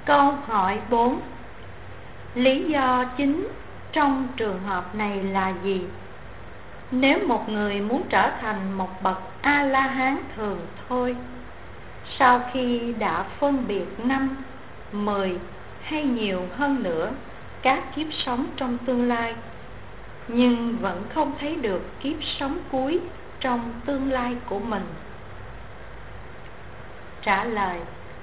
Câu hỏi 4. Lý do chính trong trường hợp này là gì? Nếu một người muốn trở thành một bậc A-la-hán thường thôi, sau khi đã phân biệt 5, 10 hay nhiều hơn nữa các kiếp sống trong tương lai, nhưng vẫn không thấy được kiếp sống cuối trong tương lai của mình. Trả lời: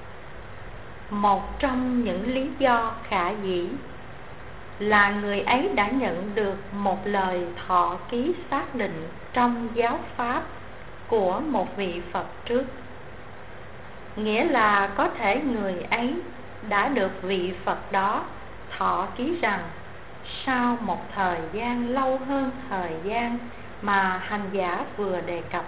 một trong những lý do khả dĩ là người ấy đã nhận được một lời thọ ký xác định trong giáo pháp của một vị Phật trước. Nghĩa là có thể người ấy đã được vị Phật đó thọ ký rằng sau một thời gian lâu hơn thời gian mà hành giả vừa đề cập,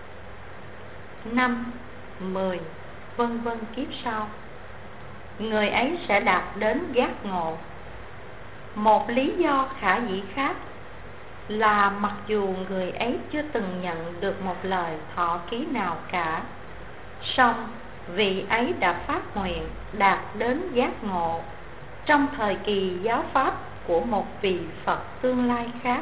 5, 10 vân vân kiếp sau, người ấy sẽ đạt đến giác ngộ. Một lý do khả dĩ khác là mặc dù người ấy chưa từng nhận được một lời thọ ký nào cả, song vị ấy đã phát nguyện đạt đến giác ngộ trong thời kỳ giáo pháp của một vị Phật tương lai khác.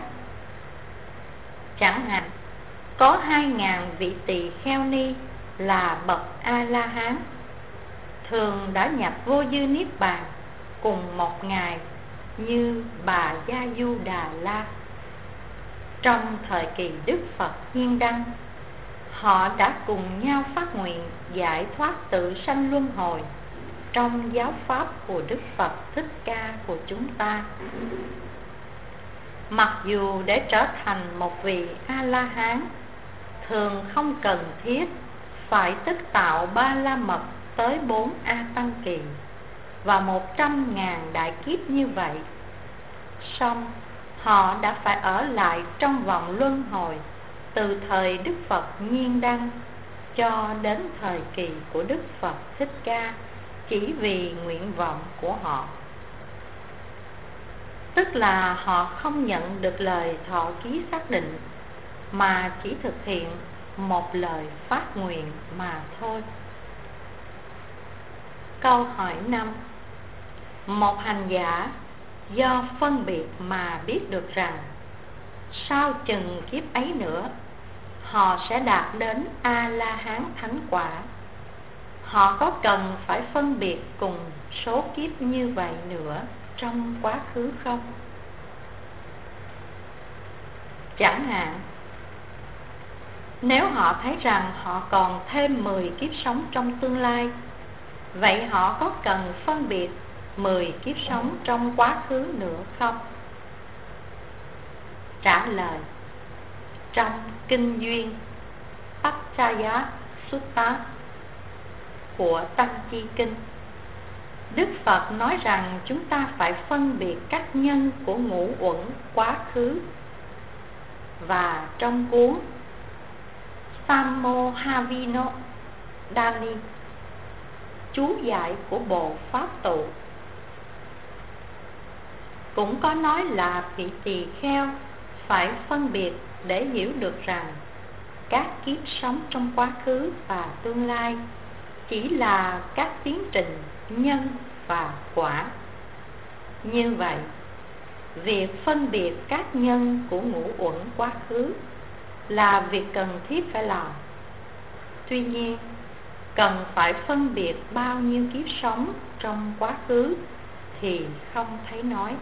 Chẳng hạn, có 2.000 vị tỳ kheo ni là bậc A-la-hán, thường đã nhập vô dư niết bàn cùng một ngày như bà Gia Du Đà La. Trong thời kỳ Đức Phật Nhiên Đăng, họ đã cùng nhau phát nguyện giải thoát tự sanh luân hồi trong giáo pháp của Đức Phật Thích Ca của chúng ta. Mặc dù để trở thành một vị A-la-hán thường không cần thiết phải tích tạo ba la mật tới 4 A Tăng Kỳ và 100.000 đại kiếp như vậy, song họ đã phải ở lại trong vòng luân hồi từ thời Đức Phật Nhiên Đăng cho đến thời kỳ của Đức Phật Thích Ca, chỉ vì nguyện vọng của họ. Tức là họ không nhận được lời thọ ký xác định, mà chỉ thực hiện một lời phát nguyện mà thôi. Câu hỏi 5. Một hành giả do phân biệt mà biết được rằng sau chừng kiếp ấy nữa họ sẽ đạt đến A-la-hán thánh quả, họ có cần phải phân biệt cùng số kiếp như vậy nữa trong quá khứ không? Chẳng hạn, nếu họ thấy rằng họ còn thêm 10 kiếp sống trong tương lai, vậy họ có cần phân biệt 10 kiếp sống trong quá khứ nữa không? Trả lời: trong Kinh Duyên Paccaya Sutta của Tăng Chi Kinh, Đức Phật nói rằng chúng ta phải phân biệt các nhân của ngũ uẩn quá khứ. Và trong cuốn Sammohavino Dani, chú giải của Bộ Pháp Tụ, cũng có nói là vị tỳ kheo phải phân biệt để hiểu được rằng các kiếp sống trong quá khứ và tương lai chỉ là các tiến trình nhân và quả. Như vậy, việc phân biệt các nhân của ngũ uẩn quá khứ là việc cần thiết phải làm. Tuy nhiên, cần phải phân biệt bao nhiêu kiếp sống trong quá khứ thì không thấy nói.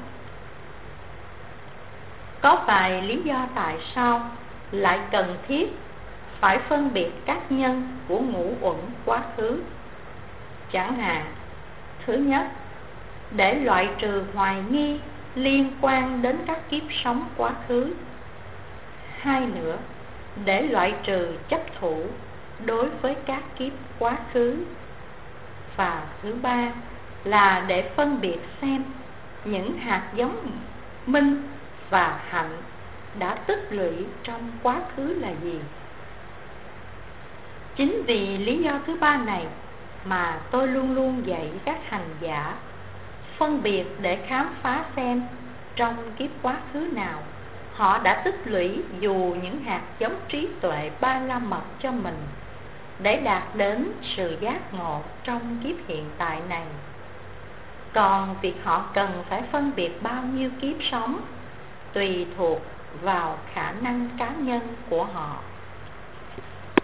Có vài lý do tại sao lại cần thiết phải phân biệt các nhân của ngũ uẩn quá khứ. Chẳng hạn, thứ nhất, để loại trừ hoài nghi liên quan đến các kiếp sống quá khứ. Hai nữa, để loại trừ chấp thủ đối với các kiếp quá khứ. Và thứ ba là để phân biệt xem những hạt giống minh và hạnh đã tích lũy trong quá khứ là gì. Chính vì lý do thứ ba này mà tôi luôn luôn dạy các hành giả phân biệt để khám phá xem trong kiếp quá khứ nào họ đã tích lũy dù những hạt giống trí tuệ ba la mật cho mình, để đạt đến sự giác ngộ trong kiếp hiện tại này. Còn việc họ cần phải phân biệt bao nhiêu kiếp sống tùy thuộc vào khả năng cá nhân của họ.